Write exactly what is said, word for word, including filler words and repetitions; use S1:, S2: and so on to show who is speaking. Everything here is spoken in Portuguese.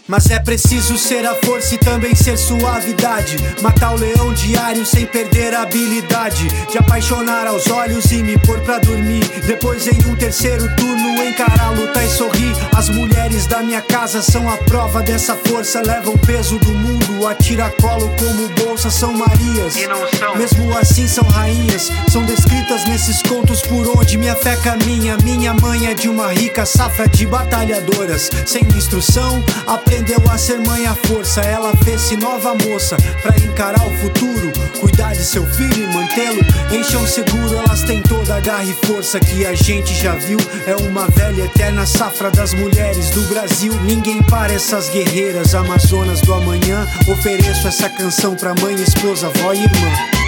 S1: Mas é preciso ser a força e também ser suavidade. Matar o leão diário sem perder a habilidade de apaixonar aos olhos e me pôr pra dormir. Depois em um terceiro turno encarar a luta e sorrir. As mulheres da minha casa são a prova dessa força. Levam o peso do mundo a tiracolo como bolsa. São Marias,
S2: E não são.
S1: mesmo assim são rainhas. São descritas nesses contos por onde minha fé caminha. Minha mãe é de uma rica safra de batalhadoras. Sem instrução, aprendeu a ser mãe à força. Ela fez-se nova moça pra encarar o futuro, cuidar de seu filho e mantê-lo em chão seguro. Elas têm toda a garra e força que a gente já viu. É uma velha eterna safra das mulheres do Brasil. Ninguém para essas guerreiras amazonas do amanhã. Ofereço essa canção pra mãe, esposa, avó e irmã.